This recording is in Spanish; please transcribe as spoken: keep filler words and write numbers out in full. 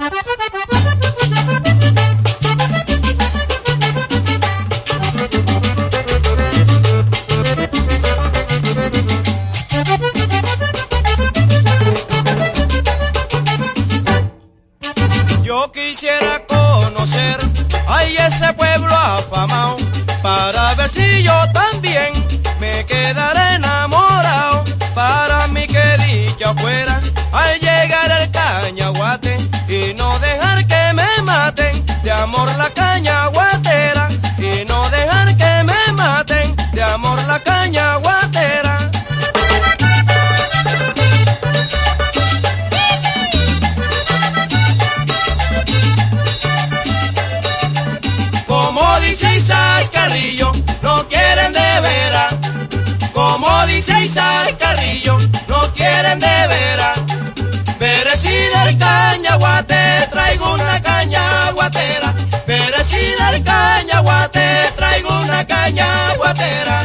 Yo quisiera conocer, ay, ese pueblo afamado, para ver si yo también me quedaré enamorado. Para mí que dicha fuera al llegar al cañaguate y no dejar que me maten de amor la cañaguatera, y no dejar que me maten de amor la cañaguatera. Como dice Isaac Carrillo, no quieren de veras. Como dice Isaac Carrillo, no quieren de veras. Perecida el cañaguate, traigo una cañaguatera. Perecida el cañaguate, traigo una cañaguatera.